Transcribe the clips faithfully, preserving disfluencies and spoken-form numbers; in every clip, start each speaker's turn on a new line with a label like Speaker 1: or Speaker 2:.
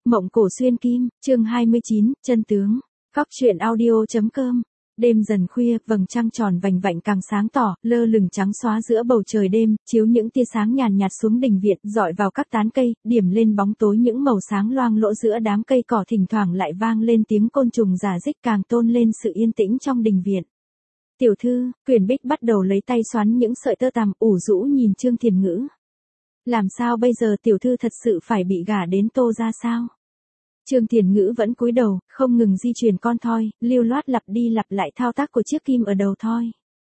Speaker 1: Mộng cổ xuyên kim, chương hai mươi chín, chân tướng. Góc truyện audio.com. Đêm dần khuya, vầng trăng tròn vành vạnh càng sáng tỏ, lơ lửng trắng xóa giữa bầu trời đêm, chiếu những tia sáng nhàn nhạt xuống đình viện, dọi vào các tán cây, điểm lên bóng tối những màu sáng loang lỗ giữa đám cây cỏ, thỉnh thoảng lại vang lên tiếng côn trùng rả rích, càng tôn lên sự yên tĩnh trong đình viện. Tiểu thư, Quyền Bích bắt đầu lấy tay xoắn những sợi tơ tằm, ủ rũ nhìn Trương Thiền Ngữ. Làm sao bây giờ, tiểu thư thật sự phải bị gả đến Tô gia sao? Trương Thiền Ngữ vẫn cúi đầu, không ngừng di chuyển con thoi, lưu loát lặp đi lặp lại thao tác của chiếc kim ở đầu thoi.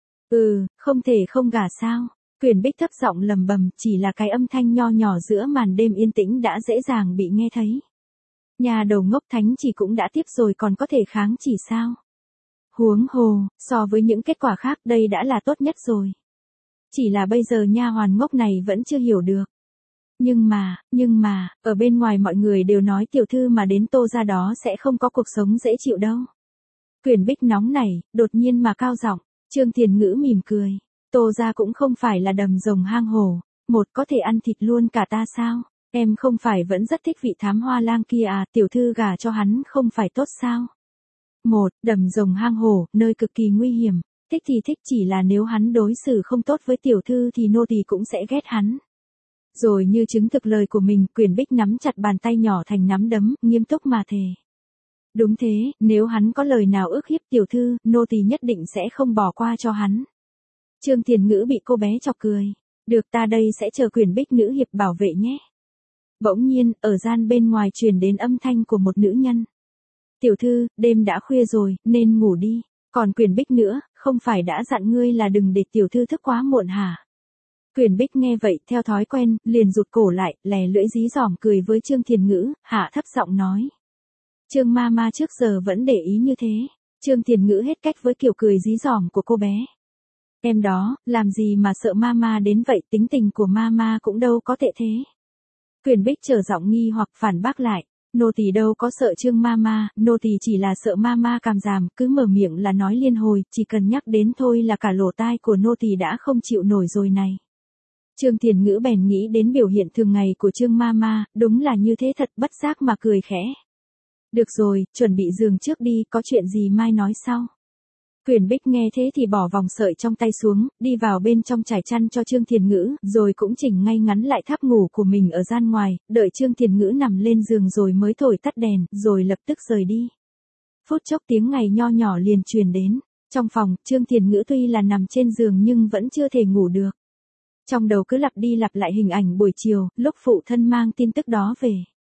Speaker 1: Ừ, không thể không gả sao? Quyền Bích thấp giọng lầm bầm, chỉ là cái âm thanh nho nhỏ giữa màn đêm yên tĩnh đã dễ dàng bị nghe thấy. Nhà đầu ngốc, thánh chỉ cũng đã tiếp rồi còn có thể kháng chỉ sao? Huống hồ, so với những kết quả khác đây đã là tốt nhất rồi. Chỉ là bây giờ nha hoàn ngốc này vẫn chưa hiểu được. Nhưng mà, nhưng mà, ở bên ngoài mọi người đều nói tiểu thư mà đến Tô gia đó sẽ không có cuộc sống dễ chịu đâu. Quyền Bích nóng nảy, đột nhiên mà cao giọng. Trương Thiền Ngữ mỉm cười. Tô gia cũng không phải là đầm rồng hang hổ, một có thể ăn thịt luôn cả ta sao? Em không phải vẫn rất thích vị thám hoa lang kia à, tiểu thư gả cho hắn không phải tốt sao? Một, đầm rồng hang hổ, nơi cực kỳ nguy hiểm. Thích thì thích, chỉ là nếu hắn đối xử không tốt với tiểu thư thì nô tỳ cũng sẽ ghét hắn. Rồi như chứng thực lời của mình, Quyền Bích nắm chặt bàn tay nhỏ thành nắm đấm, nghiêm túc mà thề. Đúng thế, nếu hắn có lời nào ức hiếp tiểu thư, nô tỳ nhất định sẽ không bỏ qua cho hắn. Trương Thiền Ngữ bị cô bé chọc cười. Được, ta đây sẽ chờ Quyền Bích nữ hiệp bảo vệ nhé. Bỗng nhiên, ở gian bên ngoài truyền đến âm thanh của một nữ nhân. Tiểu thư, đêm đã khuya rồi, nên ngủ đi. Còn Quyền Bích nữa, không phải đã dặn ngươi là đừng để tiểu thư thức quá muộn hả? Quyền Bích nghe vậy, theo thói quen, liền rụt cổ lại, lè lưỡi dí dỏm cười với Trương Thiền Ngữ, hạ thấp giọng nói. Trương ma ma trước giờ vẫn để ý như thế. Trương Thiền Ngữ hết cách với kiểu cười dí dỏm của cô bé. Em đó, làm gì mà sợ ma ma đến vậy, tính tình của ma ma cũng đâu có tệ thế. Quyền Bích trở giọng nghi hoặc phản bác lại. Nô tỳ đâu có sợ Trương ma ma, nô tỳ chỉ là sợ ma ma càm giảm, cứ mở miệng là nói liên hồi, chỉ cần nhắc đến thôi là cả lỗ tai của nô tỳ đã không chịu nổi rồi này. Trương Thiền Ngữ bèn nghĩ đến biểu hiện thường ngày của Trương ma ma, đúng là như thế thật, bất giác mà cười khẽ. Được rồi, chuẩn bị giường trước đi, có chuyện gì mai nói sau. Quyền Bích nghe thế thì bỏ vòng sợi trong tay xuống, đi vào bên trong trải chăn cho Trương Thiền Ngữ, rồi cũng chỉnh ngay ngắn lại tháp ngủ của mình ở gian ngoài, đợi Trương Thiền Ngữ nằm lên giường rồi mới thổi tắt đèn, rồi lập tức rời đi. Phút chốc tiếng ngày nho nhỏ liền truyền đến. Trong phòng, Trương Thiền Ngữ tuy là nằm trên giường nhưng vẫn chưa thể ngủ được. Trong đầu cứ lặp đi lặp lại hình ảnh buổi chiều, lúc phụ thân mang tin tức đó về.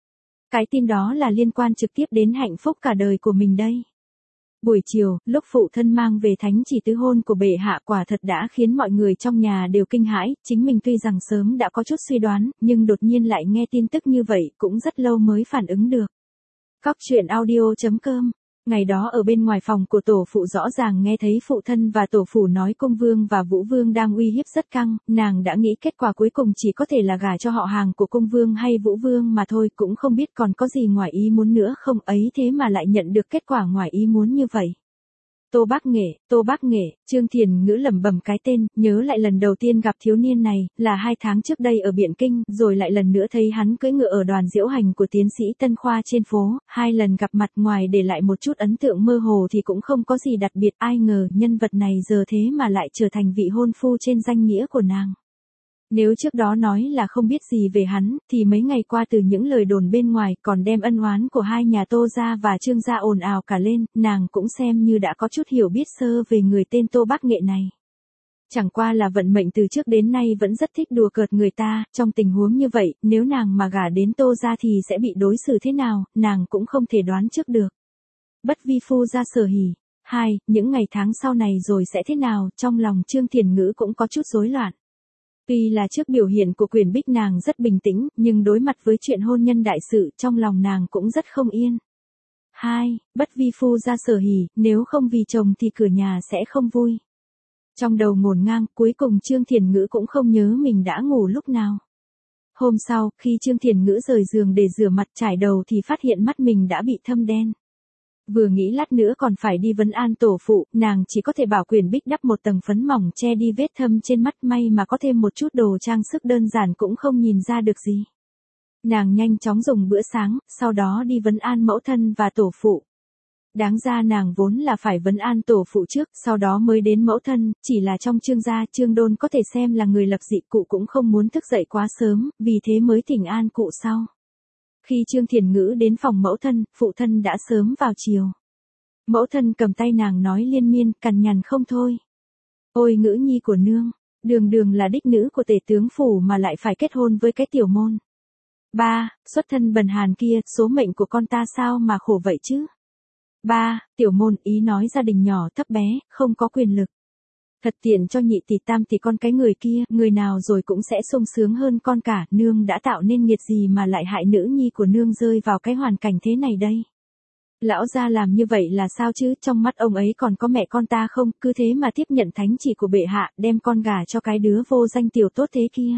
Speaker 1: Cái tin đó là liên quan trực tiếp đến hạnh phúc cả đời của mình đây. Buổi chiều, lúc phụ thân mang về thánh chỉ tứ hôn của bệ hạ, quả thật đã khiến mọi người trong nhà đều kinh hãi, chính mình tuy rằng sớm đã có chút suy đoán, nhưng đột nhiên lại nghe tin tức như vậy, cũng rất lâu mới phản ứng được. Góc truyện audio.com. Ngày đó ở bên ngoài phòng của tổ phụ rõ ràng nghe thấy phụ thân và tổ phụ nói cung vương và vũ vương đang uy hiếp rất căng, nàng đã nghĩ kết quả cuối cùng chỉ có thể là gả cho họ hàng của cung vương hay vũ vương mà thôi, cũng không biết còn có gì ngoài ý muốn nữa không ấy, thế mà lại nhận được kết quả ngoài ý muốn như vậy. Tô Bác Nghệ, Tô Bác Nghệ, Trương Thiền Ngữ lẩm bẩm cái tên, nhớ lại lần đầu tiên gặp thiếu niên này, là hai tháng trước đây ở Biện Kinh, rồi lại lần nữa thấy hắn cưỡi ngựa ở đoàn diễu hành của tiến sĩ Tân Khoa trên phố, hai lần gặp mặt ngoài để lại một chút ấn tượng mơ hồ thì cũng không có gì đặc biệt, ai ngờ nhân vật này giờ thế mà lại trở thành vị hôn phu trên danh nghĩa của nàng. Nếu trước đó nói là không biết gì về hắn, thì mấy ngày qua từ những lời đồn bên ngoài còn đem ân oán của hai nhà Tô gia và Trương gia ồn ào cả lên, nàng cũng xem như đã có chút hiểu biết sơ về người tên Tô Bác Nghệ này. Chẳng qua là vận mệnh từ trước đến nay vẫn rất thích đùa cợt người ta, trong tình huống như vậy, nếu nàng mà gả đến Tô gia thì sẽ bị đối xử thế nào, nàng cũng không thể đoán trước được. Bất vi phu gia sở hỉ. Hai, những ngày tháng sau này rồi sẽ thế nào, trong lòng Trương Thiền Ngữ cũng có chút rối loạn. Tuy là trước biểu hiện của Quyền Bích nàng rất bình tĩnh, nhưng đối mặt với chuyện hôn nhân đại sự, trong lòng nàng cũng rất không yên. Hai, bất vi phu gia sở hỉ, nếu không vì chồng thì cửa nhà sẽ không vui. Trong đầu ngổn ngang, cuối cùng Trương Thiền Ngữ cũng không nhớ mình đã ngủ lúc nào. Hôm sau, khi Trương Thiền Ngữ rời giường để rửa mặt trải đầu thì phát hiện mắt mình đã bị thâm đen. Vừa nghĩ lát nữa còn phải đi vấn an tổ phụ, nàng chỉ có thể bảo Quyền Bích đắp một tầng phấn mỏng che đi vết thâm trên mắt, may mà có thêm một chút đồ trang sức đơn giản cũng không nhìn ra được gì. Nàng nhanh chóng dùng bữa sáng, sau đó đi vấn an mẫu thân và tổ phụ. Đáng ra nàng vốn là phải vấn an tổ phụ trước, sau đó mới đến mẫu thân, chỉ là trong Trương gia, Trương Đôn có thể xem là người lập dị, cụ cũng không muốn thức dậy quá sớm, vì thế mới thỉnh an cụ sau. Khi Trương Thiền Ngữ đến phòng mẫu thân, phụ thân đã sớm vào chiều. Mẫu thân cầm tay nàng nói liên miên, cằn nhằn không thôi. Ôi Ngữ nhi của nương, đường đường là đích nữ của tể tướng phủ mà lại phải kết hôn với cái tiểu môn. Ba, xuất thân bần hàn kia, số mệnh của con ta sao mà khổ vậy chứ? Ba, tiểu môn, ý nói gia đình nhỏ thấp bé, không có quyền lực. Thật tiện cho nhị tỷ tam tỷ con cái người kia, người nào rồi cũng sẽ sung sướng hơn con cả, nương đã tạo nên nghiệt gì mà lại hại nữ nhi của nương rơi vào cái hoàn cảnh thế này đây. Lão gia làm như vậy là sao chứ, trong mắt ông ấy còn có mẹ con ta không, cứ thế mà tiếp nhận thánh chỉ của bệ hạ, đem con gà cho cái đứa vô danh tiểu tốt thế kia.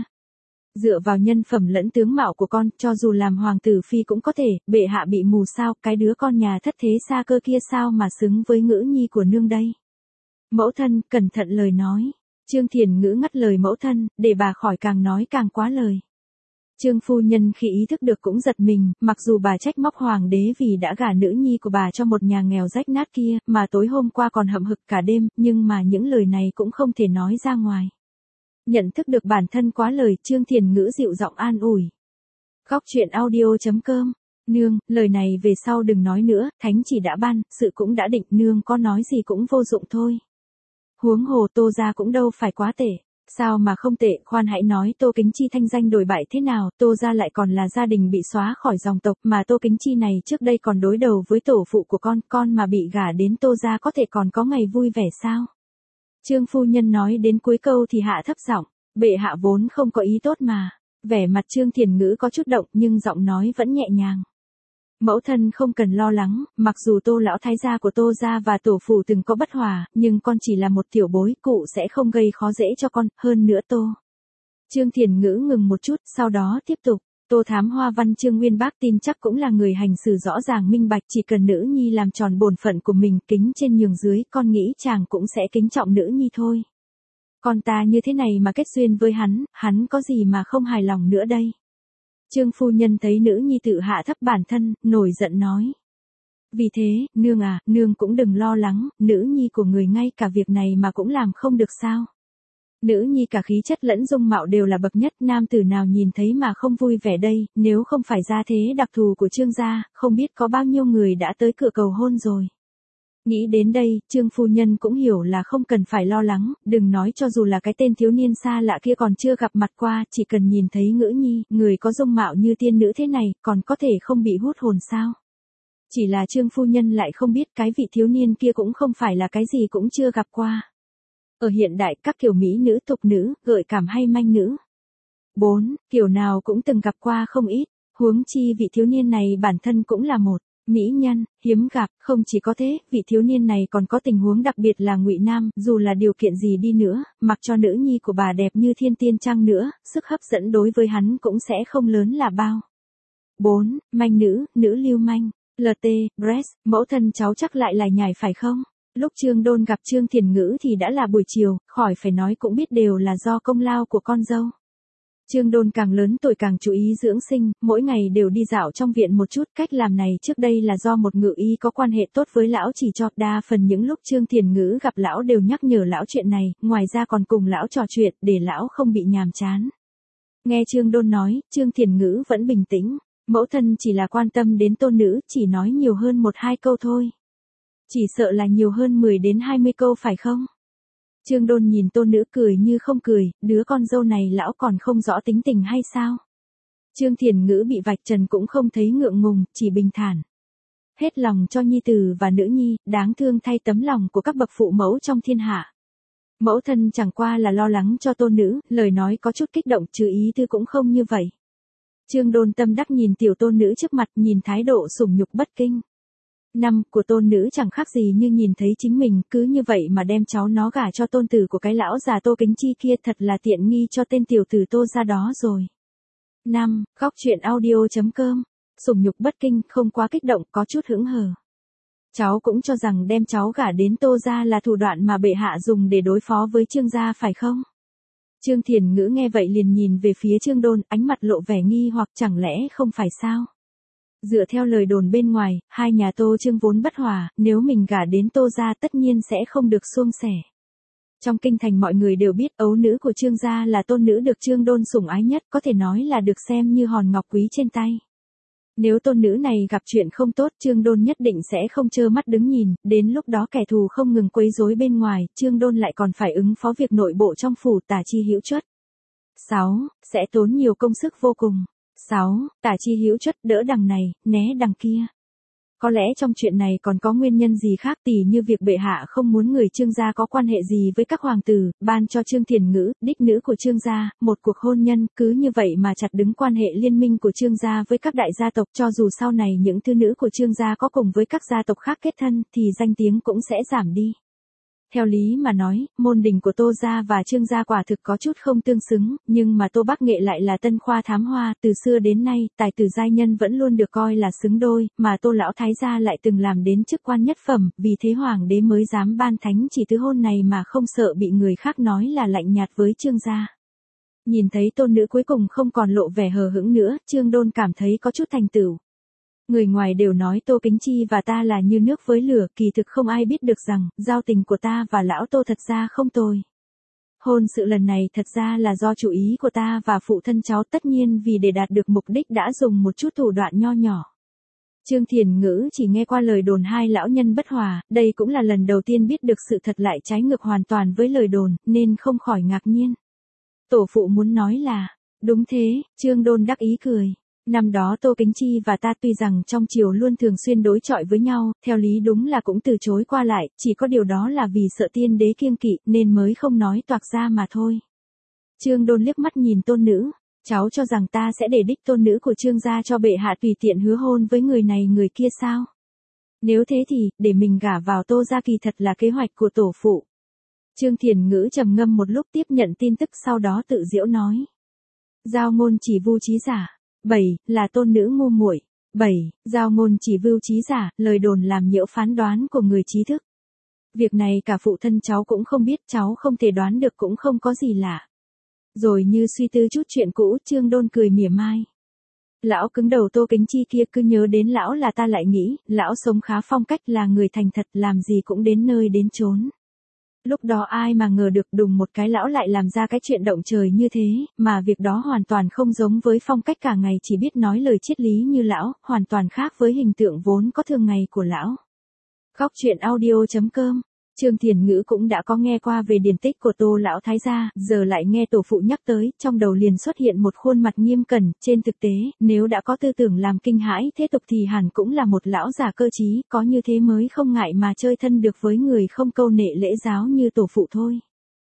Speaker 1: Dựa vào nhân phẩm lẫn tướng mạo của con, cho dù làm hoàng tử phi cũng có thể, bệ hạ bị mù sao, cái đứa con nhà thất thế xa cơ kia sao mà xứng với Ngữ nhi của nương đây. Mẫu thân, cẩn thận lời nói. Trương Thiền Ngữ ngắt lời mẫu thân, để bà khỏi càng nói càng quá lời. Trương phu nhân khi ý thức được cũng giật mình, mặc dù bà trách móc hoàng đế vì đã gả nữ nhi của bà cho một nhà nghèo rách nát kia, mà tối hôm qua còn hậm hực cả đêm, nhưng mà những lời này cũng không thể nói ra ngoài. Nhận thức được bản thân quá lời, Trương Thiền Ngữ dịu giọng an ủi. Góc truyện audio chấm com. Nương, lời này về sau đừng nói nữa, thánh chỉ đã ban, sự cũng đã định, nương có nói gì cũng vô dụng thôi. Huống hồ Tô gia cũng đâu phải quá tệ. Sao mà không tệ, khoan hãy nói Tô Kính Chi thanh danh đồi bại thế nào, Tô gia lại còn là gia đình bị xóa khỏi dòng tộc, mà Tô Kính Chi này trước đây còn đối đầu với tổ phụ của con, con mà bị gả đến Tô gia có thể còn có ngày vui vẻ sao? Trương phu nhân nói đến cuối câu thì hạ thấp giọng, bệ hạ vốn không có ý tốt mà. Vẻ mặt Trương Thiền Ngữ có chút động nhưng giọng nói vẫn nhẹ nhàng. Mẫu thân không cần lo lắng, mặc dù Tô lão thái gia của Tô gia và tổ phụ từng có bất hòa, nhưng con chỉ là một tiểu bối, cụ sẽ không gây khó dễ cho con, hơn nữa Tô. Trương Thiền Ngữ ngừng một chút, sau đó tiếp tục. Tô Thám Hoa Văn Trương Nguyên Bác tin chắc cũng là người hành xử rõ ràng minh bạch, chỉ cần nữ nhi làm tròn bổn phận của mình, kính trên nhường dưới, con nghĩ chàng cũng sẽ kính trọng nữ nhi thôi. Con ta như thế này mà kết duyên với hắn, hắn có gì mà không hài lòng nữa đây. Trương phu nhân thấy nữ nhi tự hạ thấp bản thân, nổi giận nói. Vì thế, nương à, nương cũng đừng lo lắng, nữ nhi của người ngay cả việc này mà cũng làm không được sao. Nữ nhi cả khí chất lẫn dung mạo đều là bậc nhất, nam tử nào nhìn thấy mà không vui vẻ đây, nếu không phải gia thế đặc thù của Trương gia, không biết có bao nhiêu người đã tới cửa cầu hôn rồi. Nghĩ đến đây, Trương phu nhân cũng hiểu là không cần phải lo lắng, đừng nói cho dù là cái tên thiếu niên xa lạ kia còn chưa gặp mặt qua, chỉ cần nhìn thấy Ngữ nhi, người có dung mạo như tiên nữ thế này, còn có thể không bị hút hồn sao. Chỉ là Trương phu nhân lại không biết cái vị thiếu niên kia cũng không phải là cái gì cũng chưa gặp qua. Ở hiện đại, các kiểu mỹ nữ, thục nữ, gợi cảm hay manh nữ. bốn. Kiểu nào cũng từng gặp qua không ít, huống chi vị thiếu niên này bản thân cũng là một mỹ nhân, hiếm gặp, không chỉ có thế, vị thiếu niên này còn có tình huống đặc biệt là ngụy nam, dù là điều kiện gì đi nữa, mặc cho nữ nhi của bà đẹp như thiên tiên chăng nữa, sức hấp dẫn đối với hắn cũng sẽ không lớn là bao. bốn. Manh nữ, nữ lưu manh, lờ tê, breast, mẫu thân cháu chắc lại lải nhải phải không? Lúc Trương Đôn gặp Trương Thiền Ngữ thì đã là buổi chiều, khỏi phải nói cũng biết đều là do công lao của con dâu. Trương Đôn càng lớn tuổi càng chú ý dưỡng sinh, mỗi ngày đều đi dạo trong viện một chút, cách làm này trước đây là do một ngự y có quan hệ tốt với lão chỉ cho, đa phần những lúc Trương Thiền Ngữ gặp lão đều nhắc nhở lão chuyện này, ngoài ra còn cùng lão trò chuyện, để lão không bị nhàm chán. Nghe Trương Đôn nói, Trương Thiền Ngữ vẫn bình tĩnh, mẫu thân chỉ là quan tâm đến tôn nữ, chỉ nói nhiều hơn một hai câu thôi. Chỉ sợ là nhiều hơn mười đến hai mươi câu phải không? Trương Đôn nhìn tôn nữ cười như không cười, đứa con dâu này lão còn không rõ tính tình hay sao? Trương Thiền Ngữ bị vạch trần cũng không thấy ngượng ngùng, chỉ bình thản. Hết lòng cho nhi tử và nữ nhi, đáng thương thay tấm lòng của các bậc phụ mẫu trong thiên hạ. Mẫu thân chẳng qua là lo lắng cho tôn nữ, lời nói có chút kích động chứ ý tư cũng không như vậy. Trương Đôn tâm đắc nhìn tiểu tôn nữ trước mặt, nhìn thái độ sủng nhục bất kinh. Năm của tôn nữ chẳng khác gì như nhìn thấy chính mình, cứ như vậy mà đem cháu nó gả cho tôn tử của cái lão già Tô Kính Chi kia, thật là tiện nghi cho tên tiểu tử Tô ra đó rồi. năm. Góc truyện audio chấm com. Sủng nhục bất kinh, không quá kích động, có chút hững hờ. Cháu cũng cho rằng đem cháu gả đến Tô gia là thủ đoạn mà bệ hạ dùng để đối phó với Trương gia phải không? Trương Thiền Ngữ nghe vậy liền nhìn về phía Trương Đôn, ánh mặt lộ vẻ nghi hoặc chẳng lẽ không phải sao? Dựa theo lời đồn bên ngoài, hai nhà Tô Trương vốn bất hòa, nếu mình gả đến Tô gia tất nhiên sẽ không được suôn sẻ. Trong kinh thành mọi người đều biết ấu nữ của Trương gia là tôn nữ được Trương Đôn sủng ái nhất, có thể nói là được xem như hòn ngọc quý trên tay. Nếu tôn nữ này gặp chuyện không tốt, Trương Đôn nhất định sẽ không trơ mắt đứng nhìn, đến lúc đó kẻ thù không ngừng quấy rối bên ngoài, Trương Đôn lại còn phải ứng phó việc nội bộ trong phủ Tả Chi Hữu Chuất. sáu. Sẽ tốn nhiều công sức vô cùng. sáu. Tả Chi Hữu Chuất đỡ đằng này, né đằng kia. Có lẽ trong chuyện này còn có nguyên nhân gì khác, tỉ như việc bệ hạ không muốn người Trương gia có quan hệ gì với các hoàng tử, ban cho Trương Thiền Ngữ, đích nữ của Trương gia, một cuộc hôn nhân, cứ như vậy mà chặt đứng quan hệ liên minh của Trương gia với các đại gia tộc, cho dù sau này những thư nữ của Trương gia có cùng với các gia tộc khác kết thân, thì danh tiếng cũng sẽ giảm đi. Theo lý mà nói, môn đình của Tô gia và Trương gia quả thực có chút không tương xứng, nhưng mà Tô Bắc Nghệ lại là tân khoa thám hoa, từ xưa đến nay, tài tử giai nhân vẫn luôn được coi là xứng đôi, mà Tô lão thái gia lại từng làm đến chức quan nhất phẩm, vì thế hoàng đế mới dám ban thánh chỉ tứ hôn này mà không sợ bị người khác nói là lạnh nhạt với Trương gia. Nhìn thấy tôn nữ cuối cùng không còn lộ vẻ hờ hững nữa, Trương Đôn cảm thấy có chút thành tựu. Người ngoài đều nói Tô Kính Chi và ta là như nước với lửa, kỳ thực không ai biết được rằng, giao tình của ta và lão Tô thật ra không tồi. Hôn sự lần này thật ra là do chủ ý của ta và phụ thân cháu, tất nhiên vì để đạt được mục đích đã dùng một chút thủ đoạn nho nhỏ. Trương Thiền Ngữ chỉ nghe qua lời đồn hai lão nhân bất hòa, đây cũng là lần đầu tiên biết được sự thật lại trái ngược hoàn toàn với lời đồn, nên không khỏi ngạc nhiên. Tổ phụ muốn nói là, đúng thế, Trương Đôn đắc ý cười. Năm đó Tô Kính Chi và ta tuy rằng trong triều luôn thường xuyên đối chọi với nhau, theo lý đúng là cũng từ chối qua lại, chỉ có điều đó là vì sợ tiên đế kiêng kỵ nên mới không nói toạc ra mà thôi. Trương Đôn liếc mắt nhìn tôn nữ, cháu cho rằng ta sẽ để đích tôn nữ của Trương gia cho bệ hạ tùy tiện hứa hôn với người này người kia sao? Nếu thế thì, để mình gả vào Tô gia kỳ thật là kế hoạch của tổ phụ. Trương Thiền Ngữ trầm ngâm một lúc tiếp nhận tin tức, sau đó tự giễu nói. Giao ngôn chỉ vu trí giả. bảy. Là tôn nữ ngu muội. bảy. Giao ngôn chỉ vưu trí giả, lời đồn làm nhiễu phán đoán của người trí thức. Việc này cả phụ thân cháu cũng không biết, cháu không thể đoán được cũng không có gì lạ. Rồi như suy tư chút chuyện cũ, Trương Đôn cười mỉa mai. Lão cứng đầu Tô Kính Chi kia, cứ nhớ đến lão là ta lại nghĩ, lão sống khá phong cách, là người thành thật, làm gì cũng đến nơi đến chốn. Lúc đó ai mà ngờ được đùng một cái lão lại làm ra cái chuyện động trời như thế, mà việc đó hoàn toàn không giống với phong cách cả ngày chỉ biết nói lời triết lý như lão, hoàn toàn khác với hình tượng vốn có thường ngày của lão. Góc truyện audio chấm com. Trương Thiền Ngữ cũng đã có nghe qua về điển tích của Tô lão thái gia, giờ lại nghe tổ phụ nhắc tới, trong đầu liền xuất hiện một khuôn mặt nghiêm cẩn, trên thực tế, nếu đã có tư tưởng làm kinh hãi thế tục thì hẳn cũng là một lão già cơ trí, có như thế mới không ngại mà chơi thân được với người không câu nệ lễ giáo như tổ phụ thôi.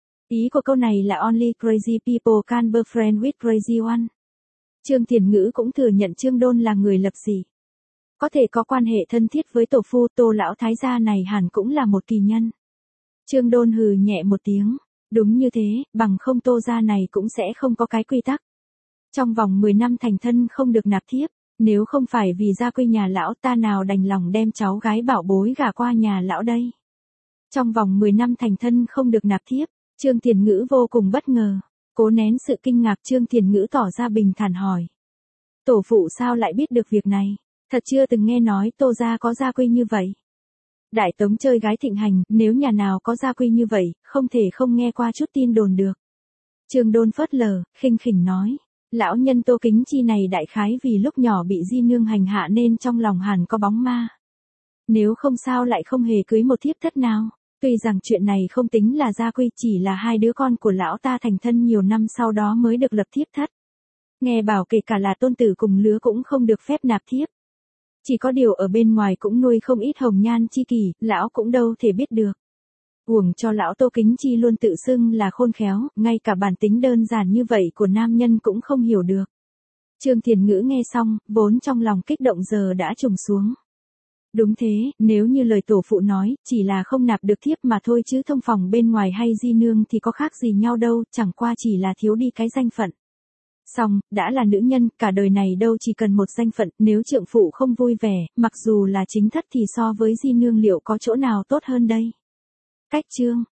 Speaker 1: Ý của câu này là only crazy people can be friends with crazy one. Trương Thiền Ngữ cũng thừa nhận Trương Đôn là người lập dị. Có thể có quan hệ thân thiết với tổ phu, Tô lão thái gia này hẳn cũng là một kỳ nhân. Trương Đôn hừ nhẹ một tiếng, đúng như thế, bằng không Tô gia này cũng sẽ không có cái quy tắc. Trong vòng mười năm thành thân không được nạp thiếp, nếu không phải vì gia quy nhà lão ta nào đành lòng đem cháu gái bảo bối gả qua nhà lão đây. Trong vòng mười năm thành thân không được nạp thiếp, Trương Thiền Ngữ vô cùng bất ngờ, cố nén sự kinh ngạc Trương Thiền Ngữ tỏ ra bình thản hỏi. Tổ phụ sao lại biết được việc này, thật chưa từng nghe nói Tô gia có gia quy như vậy. Đại Tống chơi gái thịnh hành, nếu nhà nào có gia quy như vậy, không thể không nghe qua chút tin đồn được. Trương Đôn phớt lờ, khinh khỉnh nói, lão nhân Tô Kính Chi này đại khái vì lúc nhỏ bị di nương hành hạ nên trong lòng hẳn có bóng ma. Nếu không sao lại không hề cưới một thiếp thất nào. Tuy rằng chuyện này không tính là gia quy, chỉ là hai đứa con của lão ta thành thân nhiều năm sau đó mới được lập thiếp thất. Nghe bảo kể cả là tôn tử cùng lứa cũng không được phép nạp thiếp. Chỉ có điều ở bên ngoài cũng nuôi không ít hồng nhan chi kỷ, lão cũng đâu thể biết được. Uổng cho lão Tô Kính Chi luôn tự xưng là khôn khéo, ngay cả bản tính đơn giản như vậy của nam nhân cũng không hiểu được. Trương Thiền Ngữ nghe xong, vốn trong lòng kích động giờ đã trùng xuống. Đúng thế, nếu như lời tổ phụ nói, chỉ là không nạp được thiếp mà thôi chứ thông phòng bên ngoài hay di nương thì có khác gì nhau đâu, chẳng qua chỉ là thiếu đi cái danh phận. Xong, đã là nữ nhân, cả đời này đâu chỉ cần một danh phận, nếu trượng phụ không vui vẻ, mặc dù là chính thất thì so với di nương liệu có chỗ nào tốt hơn đây. Cách chương